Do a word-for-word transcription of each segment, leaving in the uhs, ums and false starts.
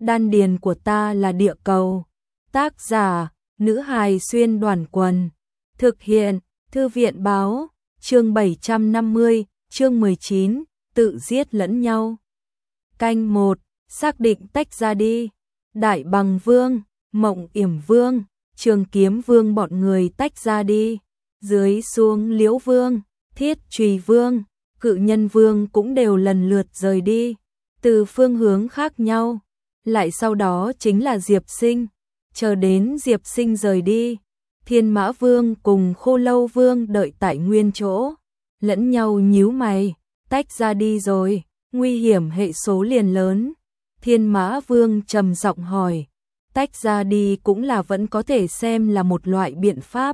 đan điền của ta là địa cầu. Tác giả, nữ hài xuyên đoàn quần. Thực hiện, thư viện báo, chương bảy trăm năm mươi, chương mười chín, tự giết lẫn nhau. Canh một, xác định tách ra đi. Đại Bằng Vương, Mộng Yểm Vương, Trường Kiếm Vương bọn người tách ra đi. Dưới xuống Liễu Vương, Thiết Trùy Vương, Cự Nhân Vương cũng đều lần lượt rời đi, từ phương hướng khác nhau. Lại sau đó chính là Diệp Sinh. Chờ đến Diệp Sinh rời đi, Thiên Mã Vương cùng Khô Lâu Vương đợi tại nguyên chỗ, lẫn nhau nhíu mày, tách ra đi rồi, nguy hiểm hệ số liền lớn. Thiên Mã Vương trầm giọng hỏi, tách ra đi cũng là vẫn có thể xem là một loại biện pháp.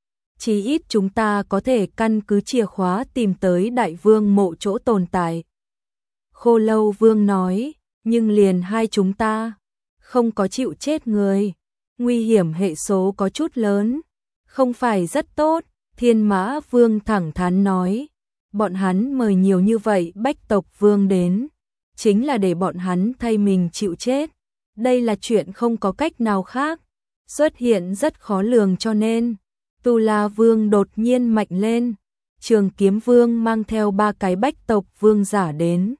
Chí ít chúng ta có thể căn cứ chìa khóa tìm tới Đại Vương mộ chỗ tồn tại. Khô Lâu Vương nói, nhưng liền hai chúng ta, không có chịu chết người, nguy hiểm hệ số có chút lớn, không phải rất tốt. Thiên Mã Vương thẳng thắn nói, bọn hắn mời nhiều như vậy Bách tộc Vương đến, chính là để bọn hắn thay mình chịu chết. Đây là chuyện không có cách nào khác, xuất hiện rất khó lường cho nên. Tu La Vương đột nhiên mạnh lên, Trường Kiếm Vương mang theo ba cái Bách tộc Vương giả đến,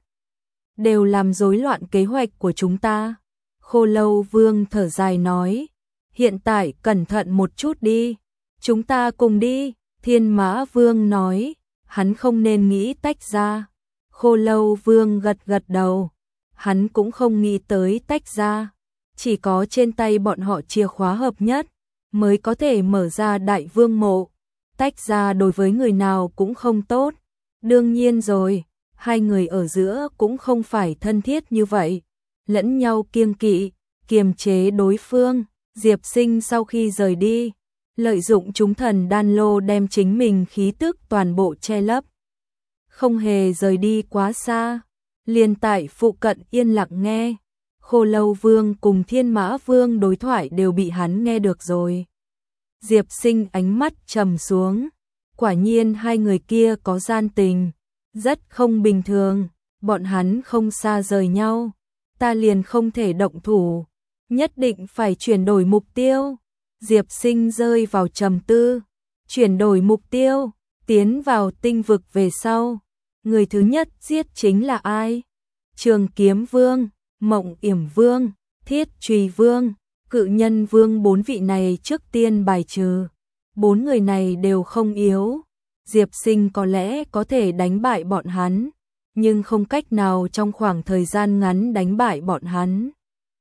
đều làm rối loạn kế hoạch của chúng ta. Khô Lâu Vương thở dài nói, hiện tại cẩn thận một chút đi, chúng ta cùng đi. Thiên Mã Vương nói, hắn không nên nghĩ tách ra. Khô Lâu Vương gật gật đầu, hắn cũng không nghĩ tới tách ra, chỉ có trên tay bọn họ chìa khóa hợp nhất mới có thể mở ra Đại Vương mộ. Tách ra đối với người nào cũng không tốt. Đương nhiên rồi, hai người ở giữa cũng không phải thân thiết như vậy, lẫn nhau kiêng kỵ, kiềm chế đối phương. Diệp Sinh sau khi rời đi, lợi dụng chúng thần đan lô đem chính mình khí tức toàn bộ che lấp, không hề rời đi quá xa, liền tại phụ cận yên lặng nghe. Khô Lâu Vương cùng Thiên Mã Vương đối thoại đều bị hắn nghe được rồi. Diệp Sinh ánh mắt trầm xuống, quả nhiên hai người kia có gian tình, rất không bình thường, bọn hắn không xa rời nhau, ta liền không thể động thủ, nhất định phải chuyển đổi mục tiêu. Diệp Sinh rơi vào trầm tư, chuyển đổi mục tiêu, tiến vào tinh vực về sau, người thứ nhất giết chính là ai? Trường Kiếm Vương, Mộng Yểm Vương, Thiết Trùy Vương, Cự Nhân Vương, bốn vị này trước tiên bài trừ. Bốn người này đều không yếu, Diệp Sinh có lẽ có thể đánh bại bọn hắn, nhưng không cách nào trong khoảng thời gian ngắn đánh bại bọn hắn.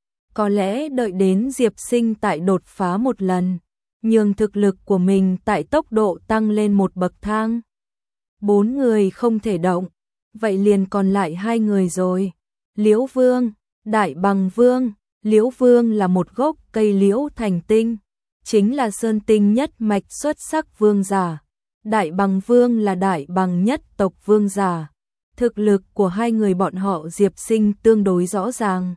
Có lẽ đợi đến Diệp Sinh tại đột phá một lần, nhường thực lực của mình tại tốc độ tăng lên một bậc thang. Bốn người không thể động, vậy liền còn lại hai người rồi. Liễu Vương, Đại Bằng Vương. Liễu Vương là một gốc cây liễu thành tinh, chính là sơn tinh nhất mạch xuất sắc vương giả. Đại Bằng Vương là đại bằng nhất tộc vương giả. Thực lực của hai người bọn họ Diệp Sinh tương đối rõ ràng.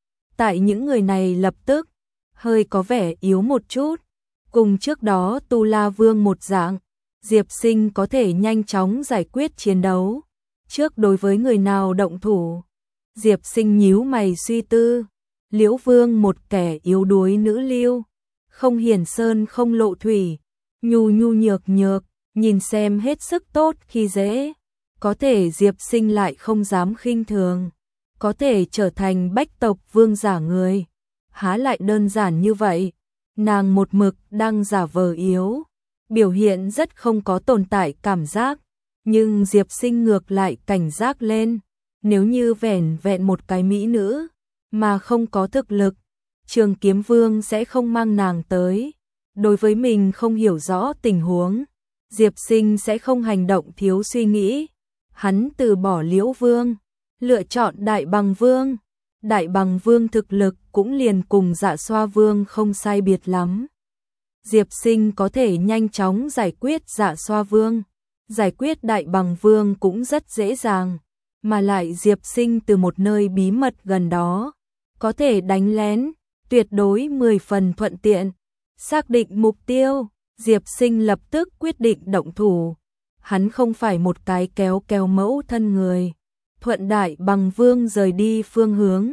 Tại những người này lập tức hơi có vẻ yếu một chút, cùng trước đó Tu La Vương một dạng, Diệp Sinh có thể nhanh chóng giải quyết chiến đấu. Trước đối với người nào động thủ, Diệp Sinh nhíu mày suy tư. Liễu Vương một kẻ yếu đuối nữ lưu, không hiển sơn không lộ thủy, nhu nhu nhược nhược, nhìn xem hết sức tốt khi dễ, có thể Diệp Sinh lại không dám khinh thường, có thể trở thành Bách tộc Vương giả người, há lại đơn giản như vậy. Nàng một mực đang giả vờ yếu, biểu hiện rất không có tồn tại cảm giác, nhưng Diệp Sinh ngược lại cảnh giác lên, nếu như vẻn vẹn một cái mỹ nữ mà không có thực lực, Trường Kiếm Vương sẽ không mang nàng tới. Đối với mình không hiểu rõ tình huống, Diệp Sinh sẽ không hành động thiếu suy nghĩ. Hắn từ bỏ Liễu Vương, lựa chọn Đại Bằng Vương. Đại Bằng Vương thực lực cũng liền cùng Dạ Xoa Vương không sai biệt lắm. Diệp Sinh có thể nhanh chóng giải quyết Dạ Xoa Vương, giải quyết Đại Bằng Vương cũng rất dễ dàng, mà lại Diệp Sinh từ một nơi bí mật gần đó có thể đánh lén, tuyệt đối mười phần thuận tiện. Xác định mục tiêu, Diệp Sinh lập tức quyết định động thủ. Hắn không phải một cái kéo kéo mẫu thân người. Thuận Đại Bằng Vương rời đi phương hướng,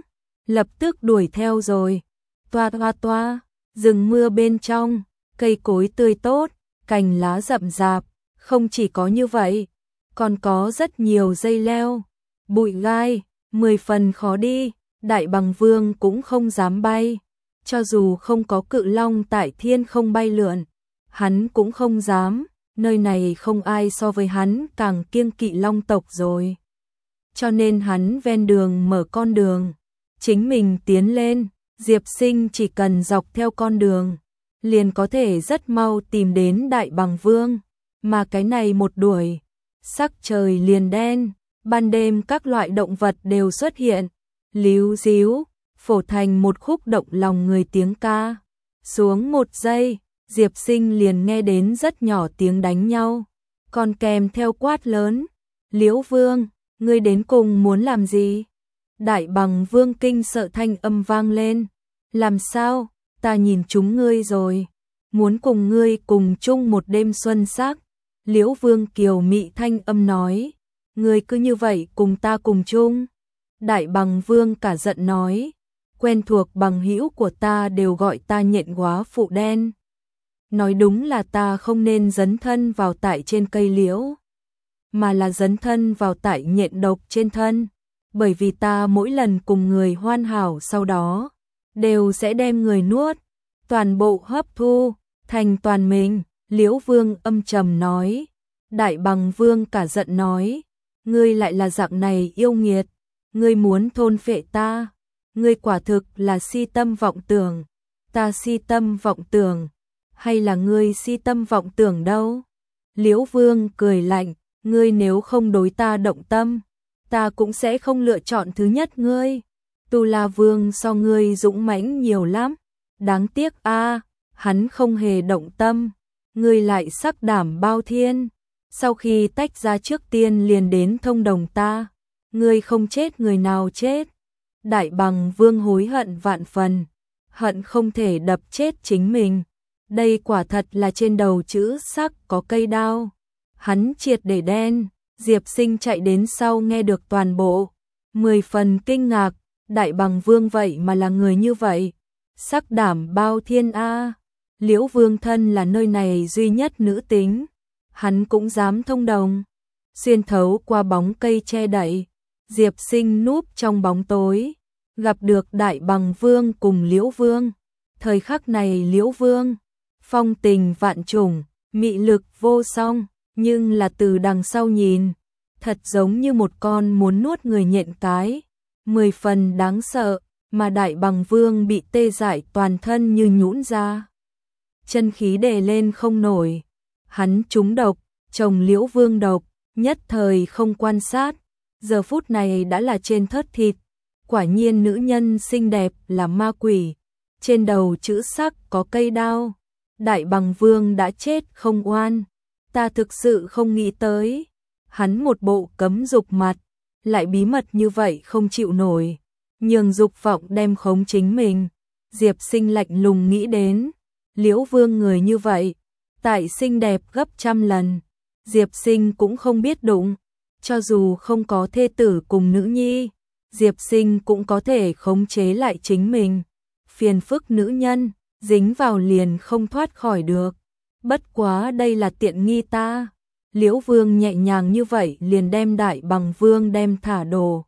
lập tức đuổi theo rồi. Toa toa toa, rừng mưa bên trong, cây cối tươi tốt, cành lá rậm rạp, không chỉ có như vậy, còn có rất nhiều dây leo, bụi gai, mười phần khó đi, Đại Bằng Vương cũng không dám bay, cho dù không có cự long tại thiên không bay lượn, hắn cũng không dám, nơi này không ai so với hắn càng kiêng kỵ long tộc rồi. Cho nên hắn ven đường mở con đường, chính mình tiến lên, Diệp Sinh chỉ cần dọc theo con đường, liền có thể rất mau tìm đến Đại Bằng Vương, mà cái này một đuổi, sắc trời liền đen, ban đêm các loại động vật đều xuất hiện, líu díu, phổ thành một khúc động lòng người tiếng ca. Xuống một giây, Diệp Sinh liền nghe đến rất nhỏ tiếng đánh nhau, còn kèm theo quát lớn, Liễu Vương, ngươi đến cùng muốn làm gì? Đại Bằng Vương kinh sợ thanh âm vang lên, làm sao, ta nhìn chúng ngươi rồi, muốn cùng ngươi cùng chung một đêm xuân sắc. Liễu Vương kiều mị thanh âm nói, ngươi cứ như vậy cùng ta cùng chung. Đại Bằng Vương cả giận nói, quen thuộc bằng hữu của ta đều gọi ta nhện góa phụ đen. Nói đúng là ta không nên dấn thân vào tại trên cây liễu, mà là dấn thân vào tại nhện độc trên thân, bởi vì ta mỗi lần cùng người hoàn hảo sau đó, đều sẽ đem người nuốt, toàn bộ hấp thu, thành toàn mình. Liễu Vương âm trầm nói, Đại Bằng Vương cả giận nói, ngươi lại là dạng này yêu nghiệt, ngươi muốn thôn phệ ta, ngươi quả thực là si tâm vọng tưởng, ta si tâm vọng tưởng, hay là ngươi si tâm vọng tưởng đâu? Liễu Vương cười lạnh, ngươi nếu không đối ta động tâm, ta cũng sẽ không lựa chọn thứ nhất ngươi. Tu La Vương so ngươi dũng mãnh nhiều lắm, đáng tiếc a, hắn không hề động tâm, ngươi lại sắc đảm bao thiên. Sau khi tách ra trước tiên liền đến thông đồng ta, ngươi không chết người nào chết. Đại Bằng Vương hối hận vạn phần, hận không thể đập chết chính mình. Đây quả thật là trên đầu chữ sắc có cây đao. Hắn triệt để đen, Diệp Sinh chạy đến sau nghe được toàn bộ, mười phần kinh ngạc, Đại Bằng Vương vậy mà là người như vậy. Sắc đảm bao thiên a, Liễu Vương thân là nơi này duy nhất nữ tính, hắn cũng dám thông đồng. Xuyên thấu qua bóng cây che đậy, Diệp Sinh núp trong bóng tối, gặp được Đại Bằng Vương cùng Liễu Vương. Thời khắc này Liễu Vương, phong tình vạn trùng, mị lực vô song, nhưng là từ đằng sau nhìn, thật giống như một con muốn nuốt người nhện cái, mười phần đáng sợ, mà Đại Bằng Vương bị tê dại toàn thân như nhũn ra. Chân khí đề lên không nổi, hắn trúng độc, chồng Liễu Vương độc, nhất thời không quan sát, giờ phút này đã là trên thớt thịt, quả nhiên nữ nhân xinh đẹp là ma quỷ, trên đầu chữ sắc có cây đao, Đại Bằng Vương đã chết không oan, ta thực sự không nghĩ tới, hắn một bộ cấm dục mặt, lại bí mật như vậy không chịu nổi, nhường dục vọng đem khống chính mình. Diệp Sinh lạnh lùng nghĩ đến, Liễu Vương người như vậy, tại xinh đẹp gấp trăm lần, Diệp Sinh cũng không biết đụng, cho dù không có thê tử cùng nữ nhi, Diệp Sinh cũng có thể khống chế lại chính mình. Phiền phức nữ nhân, dính vào liền không thoát khỏi được. Bất quá đây là tiện nghi ta. Liễu Vương nhẹ nhàng như vậy liền đem Đại Bằng Vương đem thả đồ.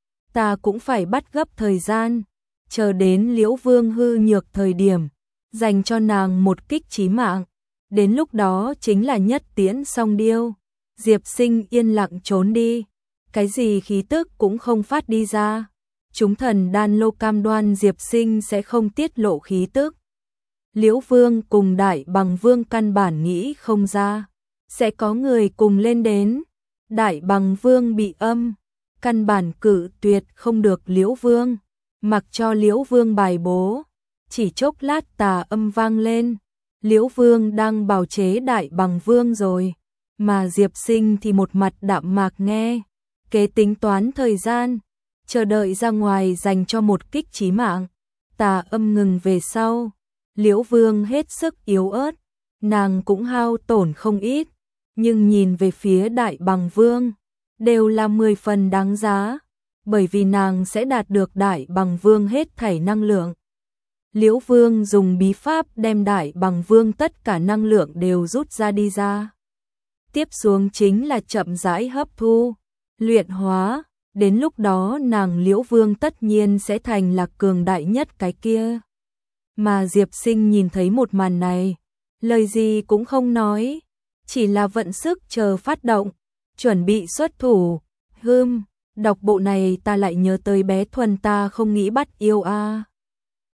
Ta cũng phải bắt gấp thời gian, chờ đến Liễu Vương hư nhược thời điểm, dành cho nàng một kích chí mạng. Đến lúc đó chính là nhất tiễn song điêu. Diệp Sinh yên lặng trốn đi, cái gì khí tức cũng không phát đi ra. Chúng thần đan lô cam đoan Diệp Sinh sẽ không tiết lộ khí tức. Liễu Vương cùng Đại Bằng Vương căn bản nghĩ không ra, sẽ có người cùng lên đến. Đại Bằng Vương bị âm, căn bản cự tuyệt không được Liễu Vương, mặc cho Liễu Vương bài bố. Chỉ chốc lát tà âm vang lên, Liễu Vương đang bào chế Đại Bằng Vương rồi, mà Diệp Sinh thì một mặt đạm mạc nghe, kế tính toán thời gian, chờ đợi ra ngoài dành cho một kích chí mạng. Tà âm ngừng về sau, Liễu Vương hết sức yếu ớt, nàng cũng hao tổn không ít, nhưng nhìn về phía Đại Bằng Vương, đều là mười phần đáng giá. bởi vì nàng sẽ đạt được Đại Bằng Vương hết thảy năng lượng. Liễu Vương dùng bí pháp đem Đại Bằng Vương tất cả năng lượng đều rút ra đi ra. Tiếp xuống chính là chậm rãi hấp thu, luyện hóa, đến lúc đó nàng Liễu Vương tất nhiên sẽ thành là cường đại nhất cái kia. Mà Diệp Sinh nhìn thấy một màn này, lời gì cũng không nói, chỉ là vận sức chờ phát động, chuẩn bị xuất thủ. Hừm, đọc bộ này ta lại nhớ tới bé Thuần ta không nghĩ bắt yêu a.